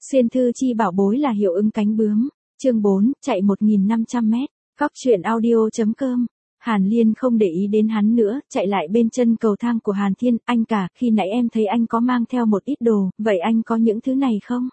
Xuyên thư chi bảo bối là hiệu ứng cánh bướm. Chương 4, chạy 1.500 mét. Góc truyện audio.com. Hàn Liên không để ý đến hắn nữa, chạy lại bên chân cầu thang của Hàn Thiên. Anh cả, khi nãy em thấy anh có mang theo một ít đồ, vậy anh có những thứ này không?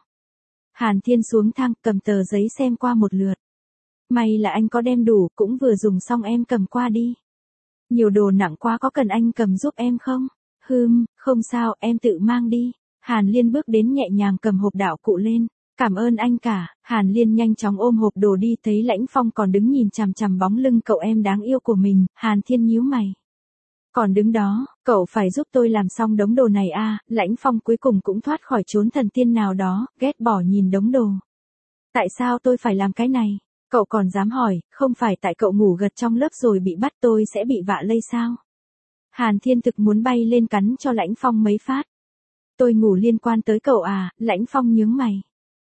Hàn Thiên xuống thang, cầm tờ giấy xem qua một lượt. May là anh có đem đủ, cũng vừa dùng xong em cầm qua đi. Nhiều đồ nặng quá, có cần anh cầm giúp em không? Không sao, em tự mang đi. Hàn Liên bước đến nhẹ nhàng cầm hộp đạo cụ lên. Cảm ơn anh cả. Hàn Liên nhanh chóng ôm hộp đồ đi, thấy Lãnh Phong còn đứng nhìn chằm chằm bóng lưng cậu em đáng yêu của mình. Hàn Thiên nhíu mày. Còn đứng đó, cậu phải giúp tôi làm xong đống đồ này à? Lãnh Phong cuối cùng cũng thoát khỏi chốn thần tiên nào đó, ghét bỏ nhìn đống đồ. Tại sao tôi phải làm cái này? Cậu còn dám hỏi, không phải tại cậu ngủ gật trong lớp rồi bị bắt tôi sẽ bị vạ lây sao? Hàn Thiên thực muốn bay lên cắn cho Lãnh Phong mấy phát. Tôi ngủ liên quan tới cậu à? Lãnh Phong nhướng mày.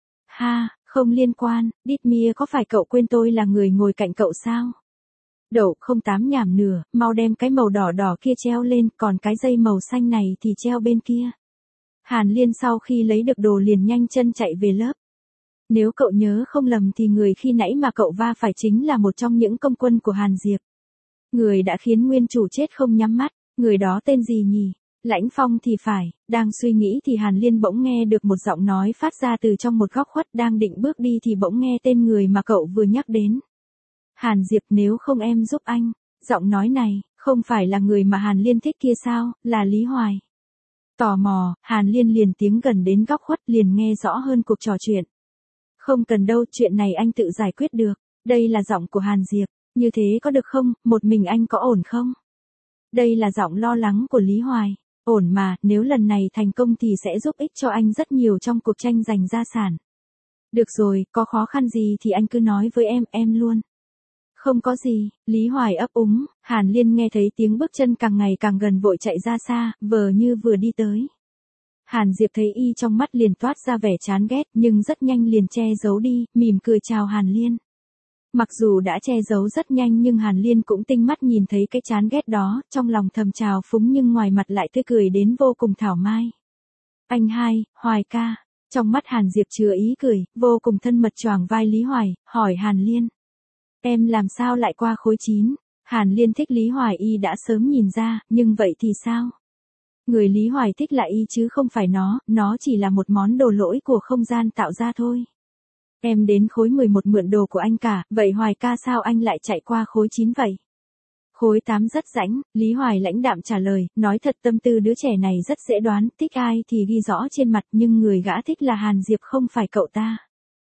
Ha, không liên quan, Đít có phải cậu quên tôi là người ngồi cạnh cậu sao? Đậu không tám nhảm nửa, mau đem cái màu đỏ đỏ kia treo lên, còn cái dây màu xanh này thì treo bên kia. Hàn Liên sau khi lấy được đồ liền nhanh chân chạy về lớp. Nếu cậu nhớ không lầm thì người khi nãy mà cậu va phải chính là một trong những công quân của Hàn Diệp. Người đã khiến nguyên chủ chết không nhắm mắt, người đó tên gì nhỉ? Lãnh Phong thì phải. Đang suy nghĩ thì Hàn Liên bỗng nghe được một giọng nói phát ra từ trong một góc khuất, đang định bước đi thì bỗng nghe tên người mà cậu vừa nhắc đến. Hàn Diệp, nếu không em giúp anh. Giọng nói này, không phải là người mà Hàn Liên thích kia sao, là Lý Hoài. Tò mò, Hàn Liên liền tiến gần đến góc khuất liền nghe rõ hơn cuộc trò chuyện. Không cần đâu, chuyện này anh tự giải quyết được. Đây là giọng của Hàn Diệp. Như thế có được không, một mình anh có ổn không? Đây là giọng lo lắng của Lý Hoài. Ổn mà, nếu lần này thành công thì sẽ giúp ích cho anh rất nhiều trong cuộc tranh giành gia sản. Được rồi, có khó khăn gì thì anh cứ nói với em luôn. Không có gì, Lý Hoài ấp úng. Hàn Liên nghe thấy tiếng bước chân càng ngày càng gần vội chạy ra xa, vờ như vừa đi tới. Hàn Diệp thấy y trong mắt liền toát ra vẻ chán ghét, nhưng rất nhanh liền che giấu đi, mỉm cười chào Hàn Liên. Mặc dù đã che giấu rất nhanh nhưng Hàn Liên cũng tinh mắt nhìn thấy cái chán ghét đó, trong lòng thầm trào phúng nhưng ngoài mặt lại tươi cười đến vô cùng thảo mai. Anh hai, Hoài ca. Trong mắt Hàn Diệp chứa ý cười, vô cùng thân mật choàng vai Lý Hoài, hỏi Hàn Liên. Em làm sao lại qua khối 9? Hàn Liên thích Lý Hoài y đã sớm nhìn ra, nhưng vậy thì sao? Người Lý Hoài thích là y chứ không phải nó chỉ là một món đồ lỗi của không gian tạo ra thôi. Em đến khối 11 mượn đồ của anh cả, vậy Hoài ca sao anh lại chạy qua khối 9 vậy? Khối 8 rất rãnh, Lý Hoài lãnh đạm trả lời, nói thật tâm tư đứa trẻ này rất dễ đoán, thích ai thì ghi rõ trên mặt nhưng người gã thích là Hàn Diệp không phải cậu ta.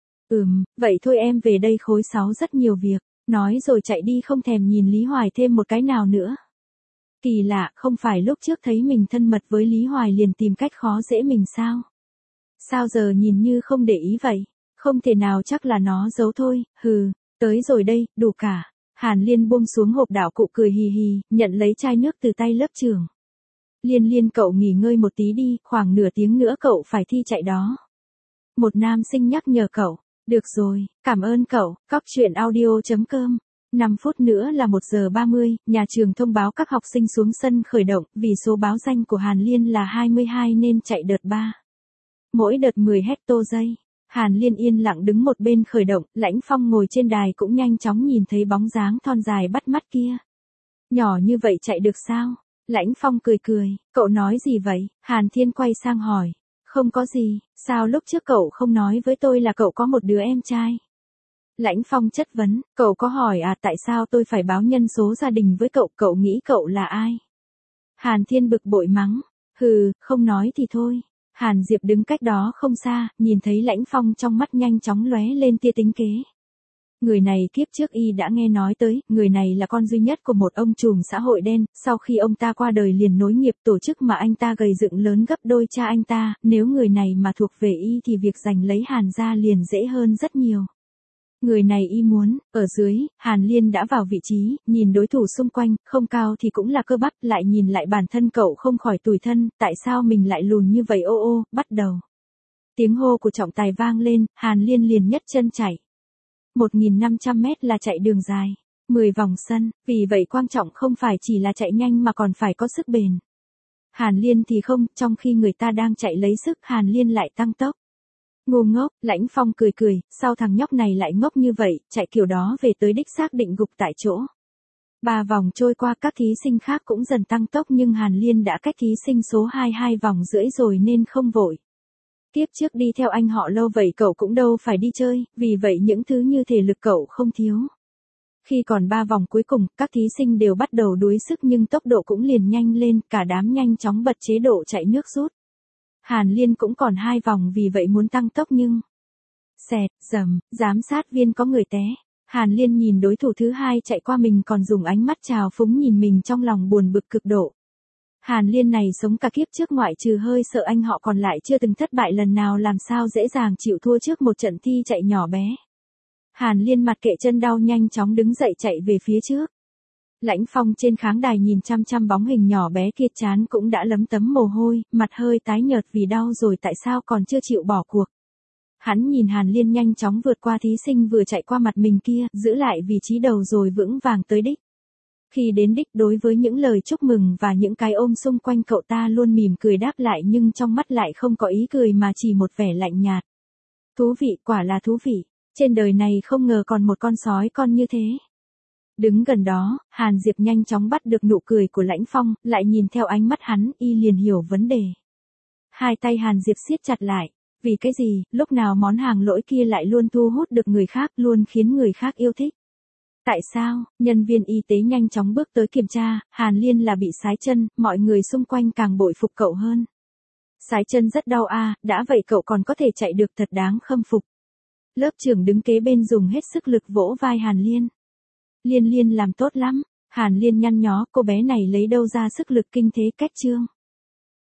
Vậy thôi em về đây khối 6 rất nhiều việc, nói rồi chạy đi không thèm nhìn Lý Hoài thêm một cái nào nữa. Kỳ lạ, không phải lúc trước thấy mình thân mật với Lý Hoài liền tìm cách khó dễ mình sao? Sao giờ nhìn như không để ý vậy? Không thể nào, chắc là nó giấu thôi, tới rồi đây, đủ cả. Hàn Liên buông xuống hộp đạo cụ cười hì hì, nhận lấy chai nước từ tay lớp trưởng. Liên cậu nghỉ ngơi một tí đi, khoảng nửa tiếng nữa cậu phải thi chạy đó. Một nam sinh nhắc nhở cậu. Được rồi, cảm ơn cậu. Góc truyện audio.com. 5 phút nữa là 1 giờ 30, nhà trường thông báo các học sinh xuống sân khởi động, vì số báo danh của Hàn Liên là 22 nên chạy đợt 3. Mỗi đợt 10 hecto giây. Hàn Liên yên lặng đứng một bên khởi động, Lãnh Phong ngồi trên đài cũng nhanh chóng nhìn thấy bóng dáng thon dài bắt mắt kia. Nhỏ như vậy chạy được sao? Lãnh Phong cười, cậu nói gì vậy? Hàn Thiên quay sang hỏi. Không có gì, sao lúc trước cậu không nói với tôi là cậu có một đứa em trai? Lãnh Phong chất vấn, cậu có hỏi à tại sao tôi phải báo nhân số gia đình với cậu nghĩ cậu là ai? Hàn Thiên bực bội mắng, không nói thì thôi. Hàn Diệp đứng cách đó không xa, nhìn thấy Lãnh Phong trong mắt nhanh chóng lóe lên tia tính kế. Người này kiếp trước y đã nghe nói tới, người này là con duy nhất của một ông trùm xã hội đen, sau khi ông ta qua đời liền nối nghiệp tổ chức mà anh ta gầy dựng lớn gấp đôi cha anh ta, nếu người này mà thuộc về y thì việc giành lấy Hàn gia liền dễ hơn rất nhiều. Người này y muốn, ở dưới, Hàn Liên đã vào vị trí, nhìn đối thủ xung quanh, không cao thì cũng là cơ bắp, lại nhìn lại bản thân cậu không khỏi tủi thân, tại sao mình lại lùn như vậy bắt đầu. Tiếng hô của trọng tài vang lên, Hàn Liên liền nhất chân chạy. 1.500 mét là chạy đường dài, 10 vòng sân, vì vậy quan trọng không phải chỉ là chạy nhanh mà còn phải có sức bền. Hàn Liên thì không, trong khi người ta đang chạy lấy sức Hàn Liên lại tăng tốc. Ngu ngốc, Lãnh Phong cười cười, sao thằng nhóc này lại ngốc như vậy, chạy kiểu đó về tới đích xác định gục tại chỗ. 3 vòng trôi qua các thí sinh khác cũng dần tăng tốc nhưng Hàn Liên đã cách thí sinh số 2 vòng rưỡi rồi nên không vội. Tiếp trước đi theo anh họ lâu vậy cậu cũng đâu phải đi chơi, vì vậy những thứ như thể lực cậu không thiếu. Khi còn 3 vòng cuối cùng, các thí sinh đều bắt đầu đuối sức nhưng tốc độ cũng liền nhanh lên, cả đám nhanh chóng bật chế độ chạy nước rút. Hàn Liên cũng còn 2 vòng vì vậy muốn tăng tốc nhưng... Xẹt, dầm, giám sát viên có người té. Hàn Liên nhìn đối thủ thứ 2 chạy qua mình còn dùng ánh mắt trào phúng nhìn mình trong lòng buồn bực cực độ. Hàn Liên này sống cả kiếp trước ngoại trừ hơi sợ anh họ còn lại chưa từng thất bại lần nào làm sao dễ dàng chịu thua trước một trận thi chạy nhỏ bé. Hàn Liên mặt kệ chân đau nhanh chóng đứng dậy chạy về phía trước. Lãnh Phong trên kháng đài nhìn chăm chăm bóng hình nhỏ bé kia trán cũng đã lấm tấm mồ hôi, mặt hơi tái nhợt vì đau rồi tại sao còn chưa chịu bỏ cuộc. Hắn nhìn Hàn Liên nhanh chóng vượt qua thí sinh vừa chạy qua mặt mình kia, giữ lại vị trí đầu rồi vững vàng tới đích. Khi đến đích đối với những lời chúc mừng và những cái ôm xung quanh cậu ta luôn mỉm cười đáp lại nhưng trong mắt lại không có ý cười mà chỉ một vẻ lạnh nhạt. Thú vị, quả là thú vị. Trên đời này không ngờ còn một con sói con như thế. Đứng gần đó, Hàn Diệp nhanh chóng bắt được nụ cười của Lãnh Phong, lại nhìn theo ánh mắt hắn, y liền hiểu vấn đề. Hai tay Hàn Diệp siết chặt lại. Vì cái gì, lúc nào món hàng lỗi kia lại luôn thu hút được người khác, luôn khiến người khác yêu thích. Tại sao, nhân viên y tế nhanh chóng bước tới kiểm tra, Hàn Liên là bị sái chân, mọi người xung quanh càng bội phục cậu hơn. Sái chân rất đau à, đã vậy cậu còn có thể chạy được thật đáng khâm phục. Lớp trưởng đứng kế bên dùng hết sức lực vỗ vai Hàn Liên. Liên Liên làm tốt lắm, Hàn Liên nhăn nhó, cô bé này lấy đâu ra sức lực kinh thế cách trương.